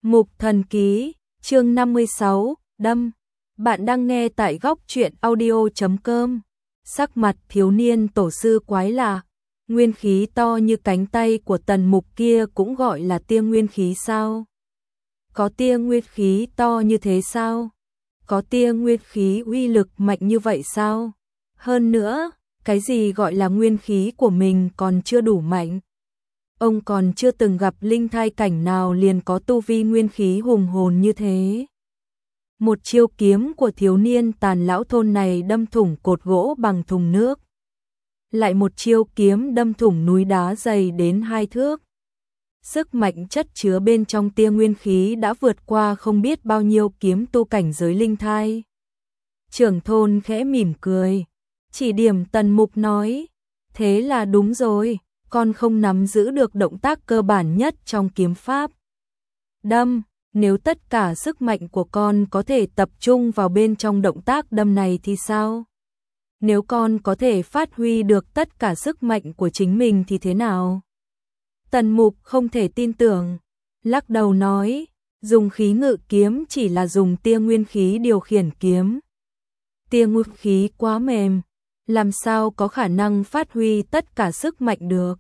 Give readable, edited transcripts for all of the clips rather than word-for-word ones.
Mục Thần Ký, chương 56, đâm. Bạn đang nghe tại góc truyện audio.com. Sắc mặt thiếu niên tổ sư quái lạ, nguyên khí to như cánh tay của Tần Mục kia cũng gọi là tia nguyên khí sao? Có tia nguyên khí to như thế sao? Có tia nguyên khí uy lực mạnh như vậy sao? Hơn nữa, cái gì gọi là nguyên khí của mình còn chưa đủ mạnh? Ông còn chưa từng gặp linh thai cảnh nào liền có tu vi nguyên khí hùng hồn như thế. Một chiêu kiếm của thiếu niên tàn lão thôn này đâm thủng cột gỗ bằng thùng nước. Lại một chiêu kiếm đâm thủng núi đá dày đến 2 thước. Sức mạnh chất chứa bên trong tia nguyên khí đã vượt qua không biết bao nhiêu kiếm tu cảnh giới linh thai. Trưởng thôn khẽ mỉm cười, chỉ điểm Tần Mục nói, thế là đúng rồi, con không nắm giữ được động tác cơ bản nhất trong kiếm pháp. Đâm, nếu tất cả sức mạnh của con có thể tập trung vào bên trong động tác đâm này thì sao? Nếu con có thể phát huy được tất cả sức mạnh của chính mình thì thế nào? Tần Mục không thể tin tưởng, lắc đầu nói, dùng khí ngự kiếm chỉ là dùng tia nguyên khí điều khiển kiếm. Tia nguyên khí quá mềm, làm sao có khả năng phát huy tất cả sức mạnh được?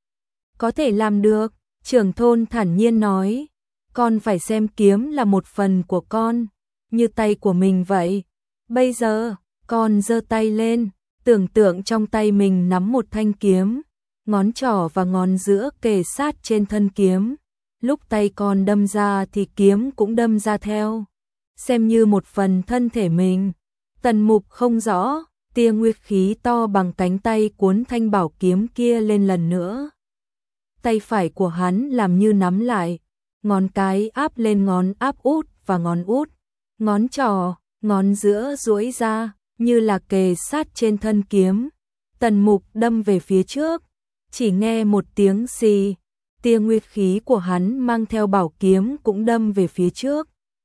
Có thể làm được, trưởng thôn thản nhiên nói, con phải xem kiếm là một phần của con, như tay của mình vậy. Bây giờ, con giơ tay lên, tưởng tượng trong tay mình nắm một thanh kiếm, ngón trỏ và ngón giữa kề sát trên thân kiếm. Lúc tay con đâm ra thì kiếm cũng đâm ra theo, xem như một phần thân thể mình. Tần Mục không rõ, tia nguyên khí to bằng cánh tay cuốn thanh bảo kiếm kia lên lần nữa. Tay phải của hắn làm như nắm lại, ngón cái áp lên ngón áp út và ngón út, ngón trỏ, ngón giữa duỗi ra, như là kề sát trên thân kiếm. Tần Mục đâm về phía trước, chỉ nghe một tiếng xì, tia nguyên khí của hắn mang theo bảo kiếm cũng đâm về phía trước.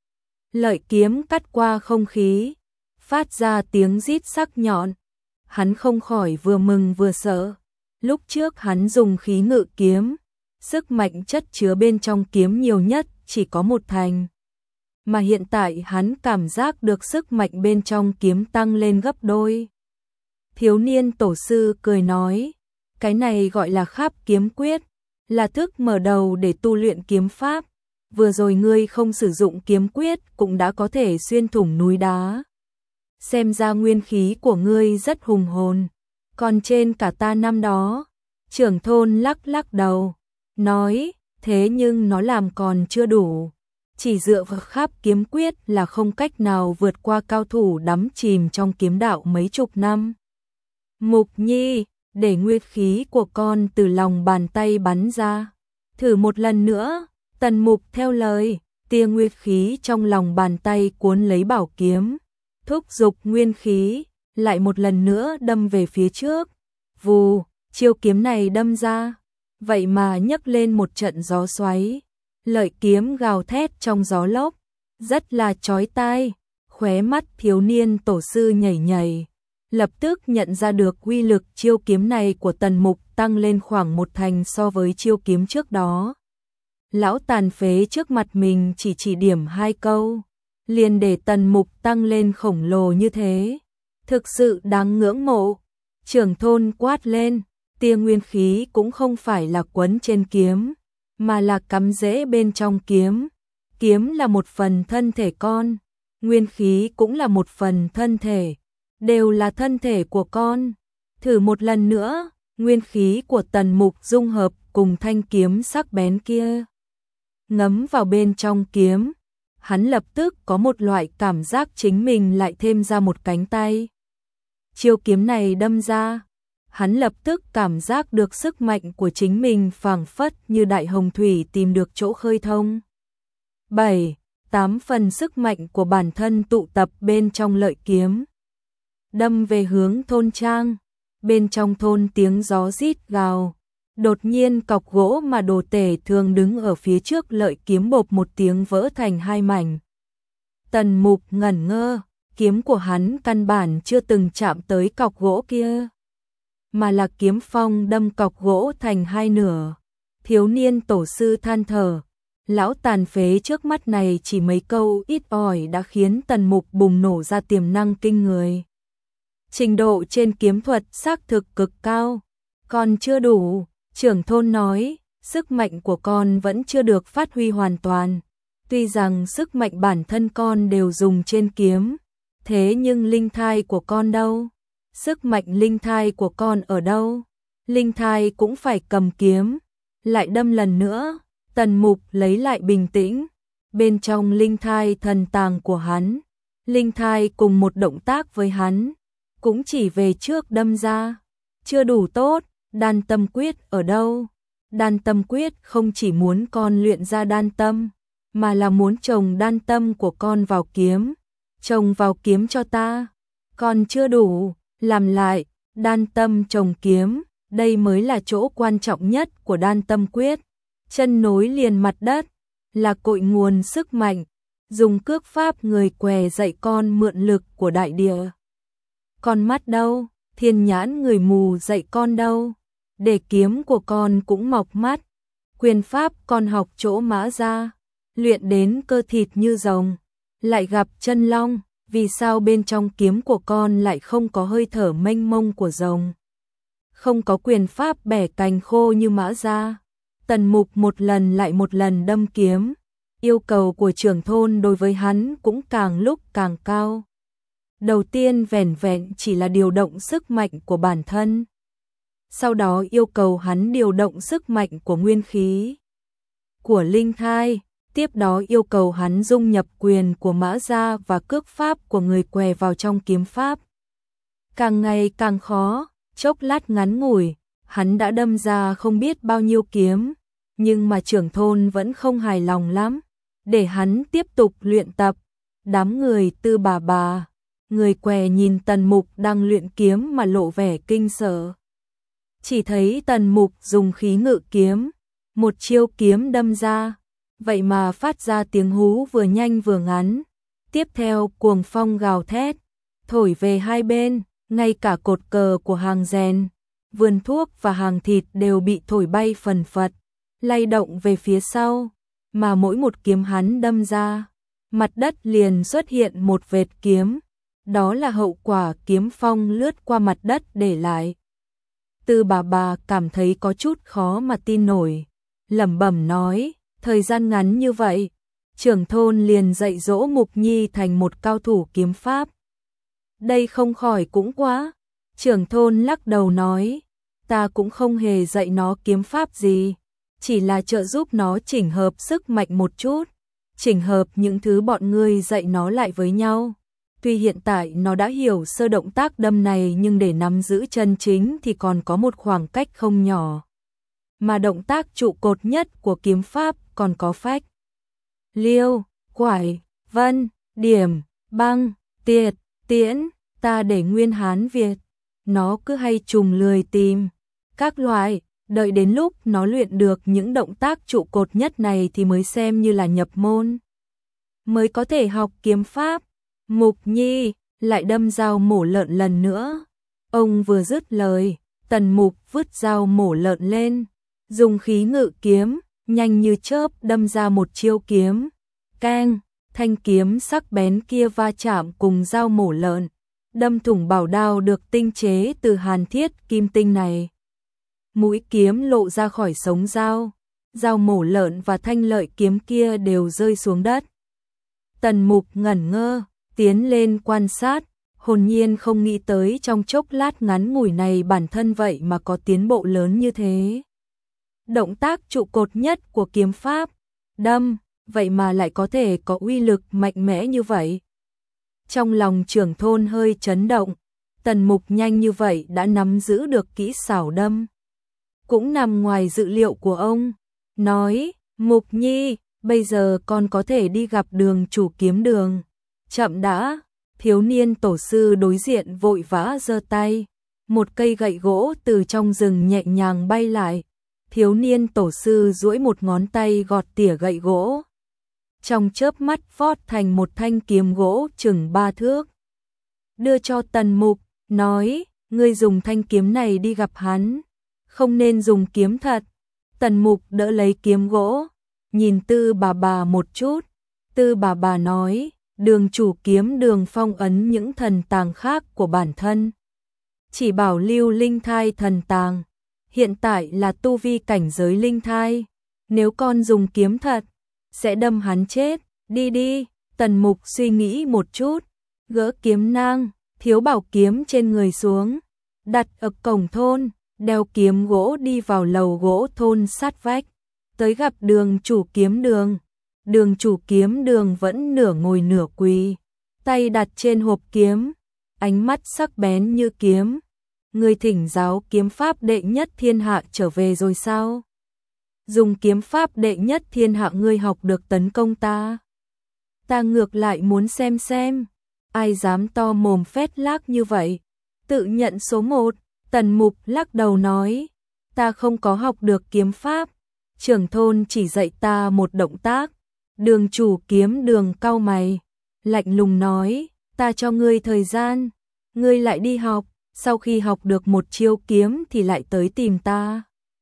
Lợi kiếm cắt qua không khí, phát ra tiếng rít sắc nhọn. Hắn không khỏi vừa mừng vừa sợ. Lúc trước hắn dùng khí ngự kiếm, sức mạnh chất chứa bên trong kiếm nhiều nhất chỉ có 1 thành. Mà hiện tại hắn cảm giác được sức mạnh bên trong kiếm tăng lên gấp đôi. Thiếu niên tổ sư cười nói, cái này gọi là Kháp Kiếm Quyết, là thức mở đầu để tu luyện kiếm pháp. Vừa rồi ngươi không sử dụng kiếm quyết cũng đã có thể xuyên thủng núi đá. Xem ra nguyên khí của ngươi rất hùng hồn, còn trên cả ta năm đó. Trưởng thôn lắc lắc đầu, nói, thế nhưng nó làm còn chưa đủ. Chỉ dựa vào Kháp Kiếm Quyết là không cách nào vượt qua cao thủ đắm chìm trong kiếm đạo mấy chục năm. Mục Nhi, để nguyên khí của con từ lòng bàn tay bắn ra. Thử một lần nữa. Tần Mục theo lời, tia nguyên khí trong lòng bàn tay cuốn lấy bảo kiếm, thúc giục nguyên khí, lại một lần nữa đâm về phía trước. Vù, chiêu kiếm này đâm ra, vậy mà nhấc lên một trận gió xoáy. Lợi kiếm gào thét trong gió lốc, rất là chói tai. Khóe mắt thiếu niên tổ sư nhảy nhảy, lập tức nhận ra được uy lực chiêu kiếm này của Tần Mục tăng lên khoảng 1 thành so với chiêu kiếm trước đó. Lão tàn phế trước mặt mình chỉ điểm 2 câu, liền để Tần Mục tăng lên khổng lồ như thế. Thực sự đáng ngưỡng mộ. Trưởng thôn quát lên, tia nguyên khí cũng không phải là quấn trên kiếm, mà là cắm rễ bên trong kiếm. Kiếm là một phần thân thể con, nguyên khí cũng là một phần thân thể, đều là thân thể của con. Thử một lần nữa, nguyên khí của Tần Mục dung hợp cùng thanh kiếm sắc bén kia. Ngấm vào bên trong kiếm, hắn lập tức có một loại cảm giác chính mình lại thêm ra một cánh tay. Chiêu kiếm này đâm ra, hắn lập tức cảm giác được sức mạnh của chính mình phảng phất như đại hồng thủy tìm được chỗ khơi thông. 7-8 phần sức mạnh của bản thân tụ tập bên trong lợi kiếm. Đâm về hướng thôn trang, bên trong thôn tiếng gió rít gào. Đột nhiên cọc gỗ mà Đồ Tể thường đứng ở phía trước lợi kiếm bộp một tiếng vỡ thành 2 mảnh. Tần Mục ngẩn ngơ, kiếm của hắn căn bản chưa từng chạm tới cọc gỗ kia, mà là kiếm phong đâm cọc gỗ thành 2 nửa. Thiếu niên tổ sư than thở, Lão tàn phế trước mắt này chỉ mấy câu ít ỏi đã khiến Tần Mục bùng nổ ra tiềm năng kinh người. Trình độ trên kiếm thuật xác thực cực cao, còn chưa đủ, trưởng thôn nói, sức mạnh của con vẫn chưa được phát huy hoàn toàn. Tuy rằng sức mạnh bản thân con đều dùng trên kiếm, thế nhưng linh thai của con đâu? Sức mạnh linh thai của con ở đâu? Linh thai cũng phải cầm kiếm, lại đâm lần nữa. Tần Mục lấy lại bình tĩnh, bên trong linh thai thần tàng của hắn, linh thai cùng một động tác với hắn, cũng chỉ về trước đâm ra, chưa đủ tốt, đan tâm quyết ở đâu? Đan tâm quyết không chỉ muốn con luyện ra đan tâm, mà là muốn trồng đan tâm của con vào kiếm, trồng vào kiếm cho ta, còn chưa đủ, làm lại, đan tâm trồng kiếm, đây mới là chỗ quan trọng nhất của đan tâm quyết. Chân nối liền mặt đất, là cội nguồn sức mạnh, dùng cước pháp người què dạy con mượn lực của đại địa. Con mắt đâu, thiên nhãn người mù dạy con đâu, để kiếm của con cũng mọc mắt. Quyền pháp con học chỗ Mã Gia, luyện đến cơ thịt như rồng, lại gặp chân long, vì sao bên trong kiếm của con lại không có hơi thở mênh mông của rồng? Không có quyền pháp bẻ cành khô như Mã Gia. Tần Mục một lần lại một lần đâm kiếm, yêu cầu của trưởng thôn đối với hắn cũng càng lúc càng cao. Đầu tiên vẻn vẹn chỉ là điều động sức mạnh của bản thân, sau đó yêu cầu hắn điều động sức mạnh của nguyên khí, của linh thai, tiếp đó yêu cầu hắn dung nhập quyền của Mã Gia và cước pháp của người què vào trong kiếm pháp. Càng ngày càng khó, chốc lát ngắn ngủi, hắn đã đâm ra không biết bao nhiêu kiếm, nhưng mà trưởng thôn vẫn không hài lòng lắm, để hắn tiếp tục luyện tập. Đám người Tư bà, người què nhìn Tần Mục đang luyện kiếm mà lộ vẻ kinh sợ. Chỉ thấy Tần Mục dùng khí ngự kiếm, một chiêu kiếm đâm ra, vậy mà phát ra tiếng hú vừa nhanh vừa ngắn. Tiếp theo cuồng phong gào thét, thổi về hai bên, ngay cả cột cờ của hàng rèn, vườn thuốc và hàng thịt đều bị thổi bay phần phật, lay động về phía sau, mà mỗi một kiếm hắn đâm ra, mặt đất liền xuất hiện một vệt kiếm, đó là hậu quả kiếm phong lướt qua mặt đất để lại. Tư bà cảm thấy có chút khó mà tin nổi, lẩm bẩm nói, thời gian ngắn như vậy, trưởng thôn liền dạy dỗ Mục Nhi thành một cao thủ kiếm pháp. Đây không khỏi cũng quá. Trưởng thôn lắc đầu nói, ta cũng không hề dạy nó kiếm pháp gì, chỉ là trợ giúp nó chỉnh hợp sức mạnh một chút, chỉnh hợp những thứ bọn ngươi dạy nó lại với nhau. Tuy hiện tại nó đã hiểu sơ động tác đâm này, nhưng để nắm giữ chân chính thì còn có một khoảng cách không nhỏ. Mà động tác trụ cột nhất của kiếm pháp còn có phách, liêu, quải, vân, điểm, băng, tiệt, tiễn, ta để nguyên Hán Việt, nó cứ hay trùng lười tìm các loại, đợi đến lúc nó luyện được những động tác trụ cột nhất này thì mới xem như là nhập môn, mới có thể học kiếm pháp. Mục Nhi lại đâm dao mổ lợn lần nữa. Ông vừa dứt lời, Tần Mục vứt dao mổ lợn lên, dùng khí ngự kiếm, nhanh như chớp đâm ra một chiêu kiếm. Keng, thanh kiếm sắc bén kia va chạm cùng dao mổ lợn, đâm thủng bảo đao được tinh chế từ hàn thiết kim tinh này. Mũi kiếm lộ ra khỏi sống dao, dao mổ lợn và thanh lợi kiếm kia đều rơi xuống đất. Tần Mục ngẩn ngơ, tiến lên quan sát, hồn nhiên không nghĩ tới trong chốc lát ngắn ngủi này bản thân vậy mà có tiến bộ lớn như thế. Động tác trụ cột nhất của kiếm pháp, đâm, vậy mà lại có thể có uy lực mạnh mẽ như vậy. Trong lòng trưởng thôn hơi chấn động, Tần Mục nhanh như vậy đã nắm giữ được kỹ xảo đâm. Cũng nằm ngoài dự liệu của ông, nói, Mục Nhi, bây giờ con có thể đi gặp đường chủ kiếm đường. Chậm đã, thiếu niên tổ sư đối diện vội vã giơ tay, một cây gậy gỗ từ trong rừng nhẹ nhàng bay lại. Thiếu niên tổ sư duỗi một ngón tay gọt tỉa gậy gỗ, trong chớp mắt vót thành một thanh kiếm gỗ chừng 3 thước. Đưa cho Tần Mục, nói, ngươi dùng thanh kiếm này đi gặp hắn, không nên dùng kiếm thật. Tần Mục đỡ lấy kiếm gỗ, nhìn Tư bà một chút. Tư bà nói, Đường chủ kiếm đường phong ấn những thần tàng khác của bản thân. Chỉ bảo lưu linh thai thần tàng. Hiện tại là tu vi cảnh giới linh thai. Nếu con dùng kiếm thật, sẽ đâm hắn chết. Đi đi, Tần Mục suy nghĩ một chút. Gỡ kiếm nang, thiếu bảo kiếm trên người xuống. Đặt ở cổng thôn, đeo kiếm gỗ đi vào lầu gỗ thôn sát vách. Tới gặp đường chủ kiếm đường. Đường chủ kiếm đường vẫn nửa ngồi nửa quỳ, tay đặt trên hộp kiếm, ánh mắt sắc bén như kiếm. Người thỉnh giáo kiếm pháp đệ nhất thiên hạ trở về rồi sao? Dùng kiếm pháp đệ nhất thiên hạ ngươi học được tấn công ta. Ta ngược lại muốn xem, ai dám to mồm phét lác như vậy. Tự nhận số 1, Tần Mục lắc đầu nói, ta không có học được kiếm pháp, trưởng thôn chỉ dạy ta một động tác. Đường chủ kiếm đường cau mày, lạnh lùng nói, ta cho ngươi thời gian, ngươi lại đi học, sau khi học được một chiêu kiếm thì lại tới tìm ta.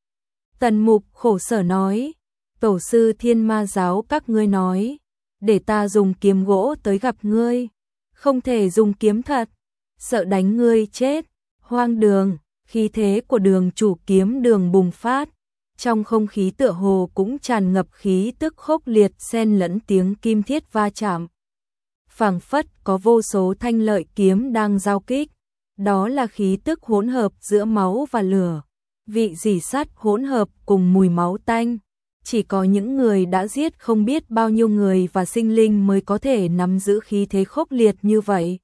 Tần Mục khổ sở nói, tổ sư Thiên Ma giáo các ngươi nói, để ta dùng kiếm gỗ tới gặp ngươi, không thể dùng kiếm thật, sợ đánh ngươi chết. Hoang đường, khí thế của đường chủ kiếm đường bùng phát. Trong không khí tựa hồ cũng tràn ngập khí tức khốc liệt xen lẫn tiếng kim thiết va chạm. Phảng phất có vô số thanh lợi kiếm đang giao kích. Đó là khí tức hỗn hợp giữa máu và lửa. Vị rỉ sắt hỗn hợp cùng mùi máu tanh. Chỉ có những người đã giết không biết bao nhiêu người và sinh linh mới có thể nắm giữ khí thế khốc liệt như vậy.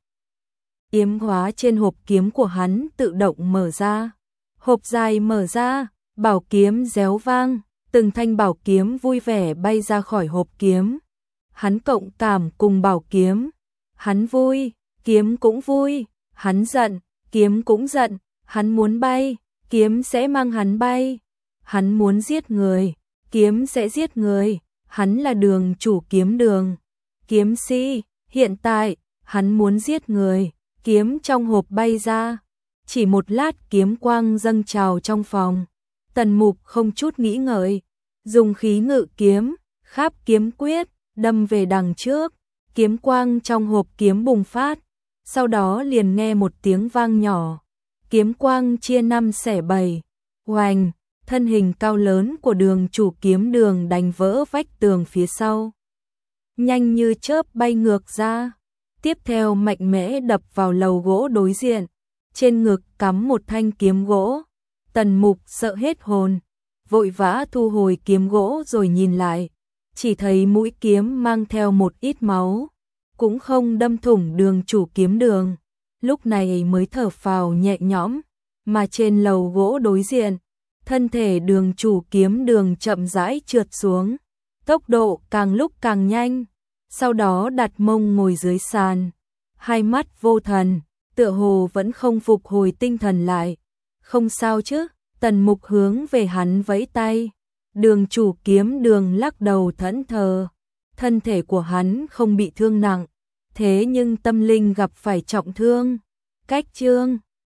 Yếm hóa trên hộp kiếm của hắn tự động mở ra. Hộp dài mở ra. Bảo kiếm réo vang, từng thanh bảo kiếm vui vẻ bay ra khỏi hộp kiếm. Hắn cộng cảm cùng bảo kiếm. Hắn vui, kiếm cũng vui. Hắn giận, kiếm cũng giận. Hắn muốn bay, kiếm sẽ mang hắn bay. Hắn muốn giết người, kiếm sẽ giết người. Hắn là đường chủ kiếm đường. Kiếm sĩ, hiện tại, hắn muốn giết người. Kiếm trong hộp bay ra. Chỉ một lát kiếm quang dâng trào trong phòng. Tần Mục không chút nghĩ ngợi, dùng khí ngự kiếm, kháp kiếm quyết, đâm về đằng trước, kiếm quang trong hộp kiếm bùng phát, sau đó liền nghe một tiếng vang nhỏ, kiếm quang chia 5 xẻ 7, oành, thân hình cao lớn của đường chủ kiếm đường đánh vỡ vách tường phía sau. Nhanh như chớp bay ngược ra, tiếp theo mạnh mẽ đập vào lầu gỗ đối diện, trên ngực cắm một thanh kiếm gỗ. Tần Mục sợ hết hồn, vội vã thu hồi kiếm gỗ rồi nhìn lại, chỉ thấy mũi kiếm mang theo một ít máu, cũng không đâm thủng đường chủ kiếm đường. Lúc này mới thở phào nhẹ nhõm, mà trên lầu gỗ đối diện, thân thể đường chủ kiếm đường chậm rãi trượt xuống, tốc độ càng lúc càng nhanh, sau đó đặt mông ngồi dưới sàn, hai mắt vô thần, tựa hồ vẫn không phục hồi tinh thần lại. Không sao chứ? Tần Mục hướng về hắn vẫy tay. Đường chủ kiếm đường lắc đầu thẫn thờ. Thân thể của hắn không bị thương nặng, thế nhưng tâm linh gặp phải trọng thương. Cách chương